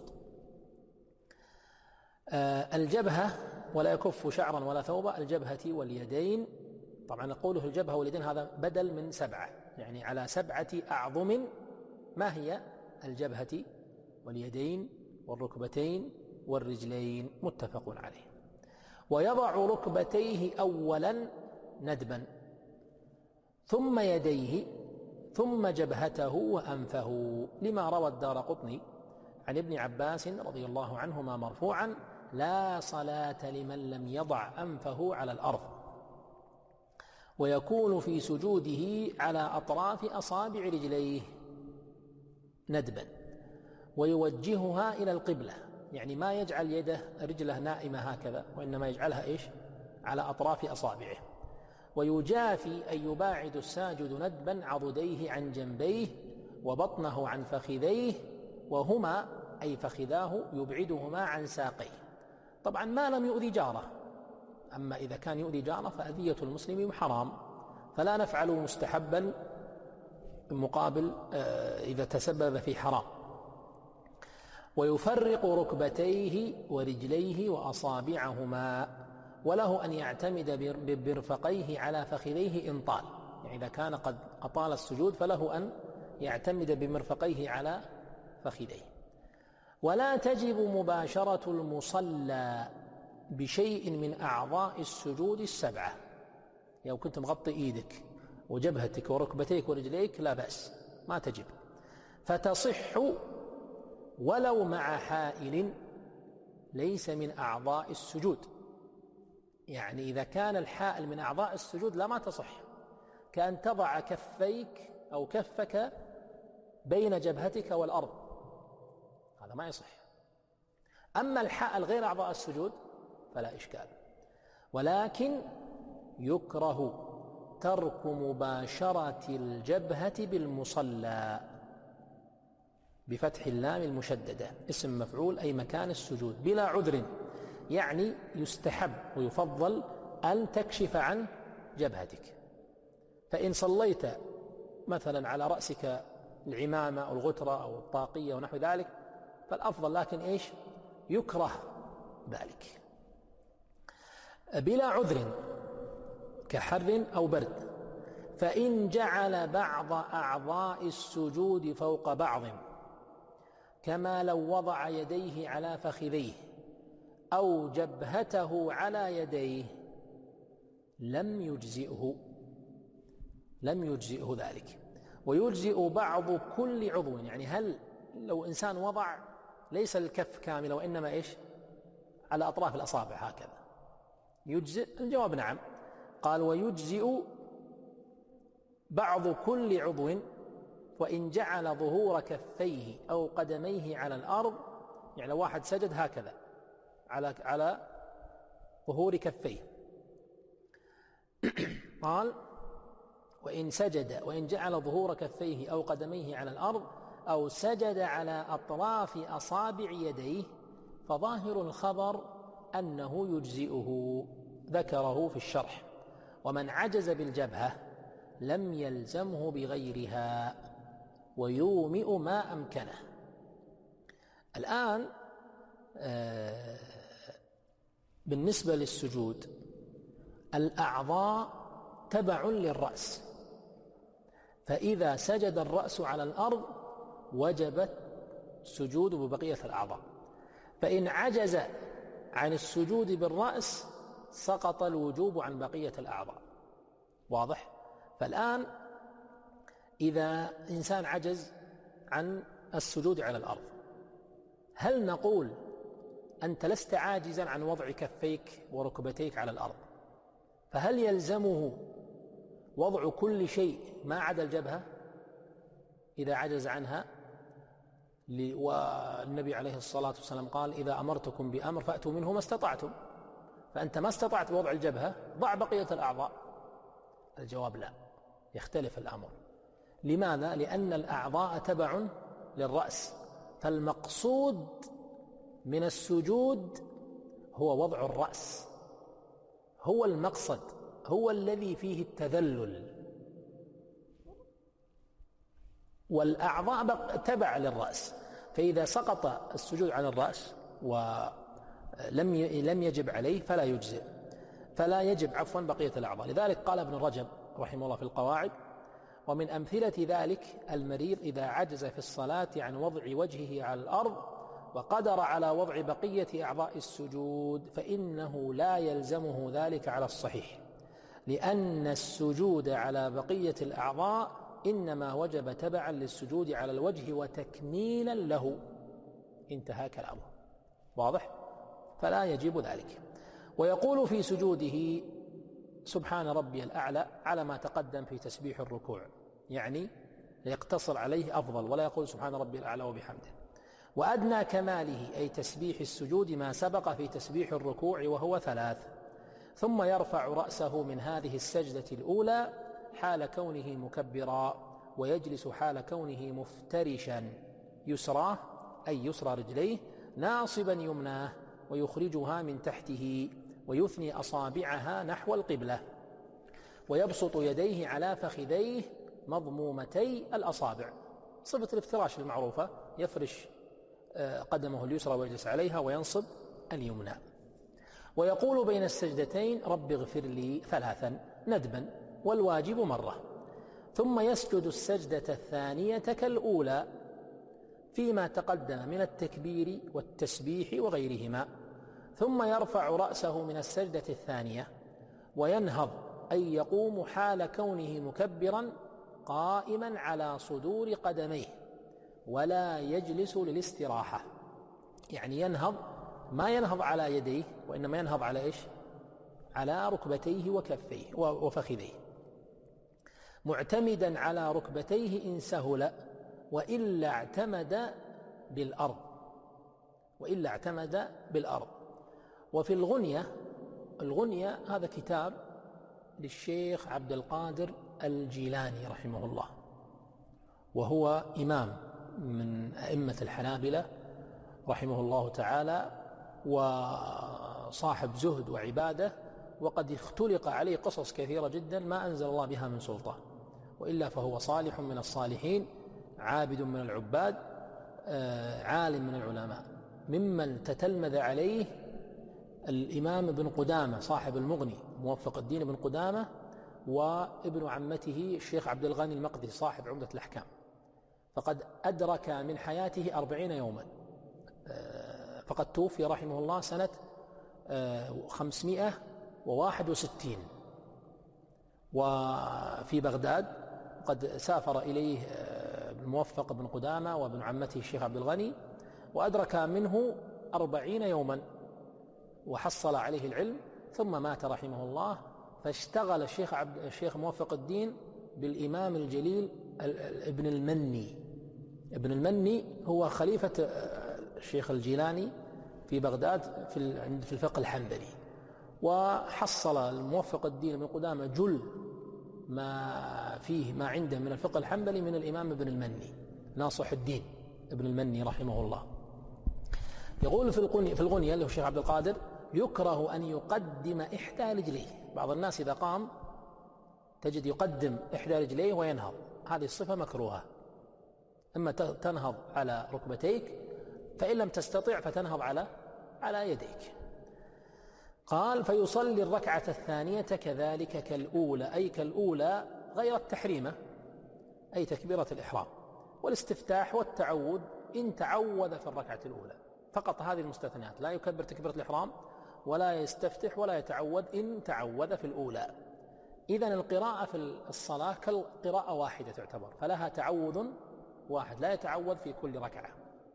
آه الجبهة ولا يكف شعرا ولا ثوبا، الجبهة واليدين، طبعا قوله الجبهة واليدين هذا بدل من سبعة، يعني على سبعة أعظم. ما هي الجبهة واليدين والركبتين والرجلين؟ متفق عليه. ويضع ركبتيه أولا ندبا ثم يديه ثم جبهته وأنفه، لما روى الدارقطني عن ابن عباس رضي الله عنهما مرفوعا: لا صلاة لمن لم يضع أنفه على الأرض. ويكون في سجوده على أطراف أصابع رجليه ندبا ويوجهها إلى القبلة، يعني ما يجعل يده رجله نائمة هكذا، وإنما يجعلها إيش؟ على أطراف أصابعه. ويجافي أن يباعد الساجد ندبا عضديه عن جنبيه وبطنه عن فخذيه، وهما أي فخذاه يبعدهما عن ساقيه، طبعا ما لم يؤذي جاره. أما إذا كان يؤذي جاره فأذية المسلم حرام، فلا نفعل مستحبا مقابل إذا تسبب في حرام. ويفرق ركبتيه ورجليه وأصابعهما، وله أن يعتمد برفقيه على فخذيه إن طال، يعني إذا كان قد أطال السجود فله أن يعتمد بمرفقيه على فخذيه. ولا تجب مباشرة المصلى بشيء من أعضاء السجود السبعة، لو يعني كنت مغطي إيدك وجبهتك وركبتيك ورجليك لا بأس، ما تجب، فتصح ولو مع حائل ليس من أعضاء السجود. يعني إذا كان الحائل من أعضاء السجود لا ما تصح، كأن تضع كفيك أو كفك بين جبهتك والأرض، هذا ما يصح. أما الحائل غير أعضاء السجود فلا إشكال. ولكن يكره ترك مباشرة الجبهة بالمصلى بفتح اللام المشددة، اسم مفعول أي مكان السجود، بلا عذر، يعني يستحب ويفضل أن تكشف عن جبهتك. فإن صليت مثلا على رأسك العمامة أو الغترة أو الطاقية ونحو ذلك فالأفضل، لكن إيش؟ يكره ذلك بلا عذر كحر أو برد. فإن جعل بعض أعضاء السجود فوق بعض، كما لو وضع يديه على فخذيه أو جبهته على يديه، لم يجزئه لم يجزئه ذلك. ويجزئ بعض كل عضو، يعني هل لو إنسان وضع ليس الكف كامل وإنما إيش؟ على أطراف الأصابع هكذا، يجزئ؟ الجواب نعم. قال ويجزئ بعض كل عضو، وإن جعل ظهور كفيه أو قدميه على الأرض، يعني لو واحد سجد هكذا على على ظهور كفيه، قال وإن سجد وإن جعل ظهور كفيه أو قدميه على الأرض أو سجد على أطراف أصابع يديه، فظاهر الخبر أنه يجزئه، ذكره في الشرح. ومن عجز بالجبهة لم يلزمه بغيرها، ويومئ ما أمكنه. الآن آه بالنسبة للسجود، الأعضاء تبع للرأس، فإذا سجد الرأس على الأرض وجبت سجود ببقية الأعضاء. فإن عجز عن السجود بالرأس سقط الوجوب عن بقية الأعضاء. واضح؟ فالآن إذا إنسان عجز عن السجود على الأرض، هل نقول أنت لست عاجزا عن وضع كفيك وركبتيك على الأرض، فهل يلزمه وضع كل شيء ما عدا الجبهة إذا عجز عنها؟ والنبي عليه الصلاة والسلام قال: إذا أمرتكم بأمر فأتوا منه ما استطعتم. فأنت ما استطعت وضع الجبهة، ضع بقية الأعضاء. الجواب لا، يختلف الأمر. لماذا؟ لأن الأعضاء تبع للرأس، فالمقصود من السجود هو وضع الرأس، هو المقصد، هو الذي فيه التذلل، والأعضاء تبع للرأس. فإذا سقط السجود عن الرأس ولم لم يجب عليه فلا يجزئ، فلا يجب عفوا بقية الأعضاء. لذلك قال ابن رجب رحمه الله في القواعد: ومن أمثلة ذلك المريض إذا عجز في الصلاة عن وضع وجهه على الأرض وقدر على وضع بقية أعضاء السجود فإنه لا يلزمه ذلك على الصحيح، لأن السجود على بقية الأعضاء إنما وجب تبعا للسجود على الوجه وتكميلا له. انتهى كلامه. واضح؟ فلا يجب ذلك. ويقول في سجوده: سبحان ربي الأعلى، على ما تقدم في تسبيح الركوع، يعني يقتصر عليه أفضل، ولا يقول سبحان ربي الأعلى وبحمده. وأدنى كماله أي تسبيح السجود ما سبق في تسبيح الركوع وهو ثلاث، ثم يرفع رأسه من هذه السجدة الأولى حال كونه مكبرا، ويجلس حال كونه مفترشا يسراه أي يسرى رجليه ناصبا يمناه، ويخرجها من تحته، ويثني أصابعها نحو القبلة، ويبسط يديه على فخذيه مضمومتي الأصابع، صفة الافتراش المعروفة، يفرش قدمه اليسرى ويجلس عليها وينصب اليمنى. ويقول بين السجدتين: رب اغفر لي ثلاثا ندبا، والواجب مرة. ثم يسجد السجدة الثانية كالأولى فيما تقدم من التكبير والتسبيح وغيرهما، ثم يرفع رأسه من السجدة الثانية وينهض أي يقوم حال كونه مكبرا قائما على صدور قدميه، ولا يجلس للاستراحة. يعني ينهض، ما ينهض على يديه، وإنما ينهض على إيش؟ على ركبتيه وكفيه وفخذيه، معتمدا على ركبتيه إن سهل، وإلا اعتمد بالأرض وإلا اعتمد بالأرض. وفي الغنية، الغنية هذا كتاب للشيخ عبد القادر الجيلاني رحمه الله، وهو إمام من أئمة الحنابلة رحمه الله تعالى، وصاحب زهد وعبادة، وقد اختلق عليه قصص كثيرة جدا ما أنزل الله بها من سلطان، وإلا فهو صالح من الصالحين، عابد من العباد، عالم من العلماء، ممن تتلمذ عليه الإمام ابن قدامة صاحب المغني موفق الدين ابن قدامة، وابن عمته الشيخ عبد الغني المقدسي صاحب عمدة الأحكام، فقد أدرك من حياته أربعين يوما، فقد توفي رحمه الله سنة خمسمائة وواحد وستين وفي بغداد. قد سافر إليه الموفق بن قدامة وابن عمته الشيخ عبد الغني، وأدرك منه أربعين يوما وحصل عليه العلم، ثم مات رحمه الله. فاشتغل الشيخ عبد الشيخ موفق الدين بالإمام الجليل ابن المني. ابن المني هو خليفة الشيخ الجيلاني في بغداد في الفقه الحنبلي، وحصل الموفق الدين ابن قدامة جل ما فيه ما عنده من الفقه الحنبلي من الإمام ابن المني ناصح الدين ابن المني رحمه الله. يقول في الغنية في الغنية اللي هو الشيخ عبد القادر: يكره أن يقدم إحدى رجليه. بعض الناس إذا قام تجد يقدم إحدى رجليه وينهض، هذه الصفة مكروهة. إما تنهض على ركبتيك، فإن لم تستطع فتنهض على على يديك. قال: فيصلي الركعة الثانية كذلك كالأولى، أي كالأولى غير التحريمة، أي تكبيرة الإحرام والاستفتاح والتعوذ إن تعوذ في الركعة الأولى، فقط هذه المستثنيات، لا يكبر تكبيرة الإحرام ولا يستفتح ولا يتعوذ إن تعوذ في الأولى. إذن القراءة في الصلاة كالقراءة واحدة تعتبر، فلها تعوذ واحد، لا يتعوذ في كل ركعة.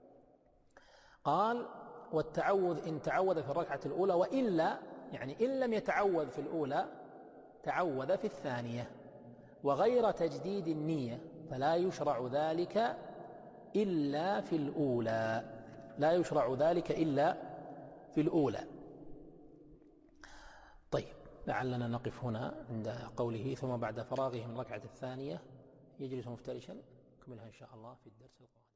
قال والتعوذ إن تعوذ في الركعة الأولى، وإلا يعني إن لم يتعوذ في الأولى تعوذ في الثانية، وغير تجديد النية فلا يشرع ذلك إلا في الأولى، لا يشرع ذلك إلا في الأولى. طيب، لعلنا نقف هنا عند قوله ثم بعد فراغه من الركعة الثانية يجلس مفترشا، نكملها إن شاء الله في الدرس القادم.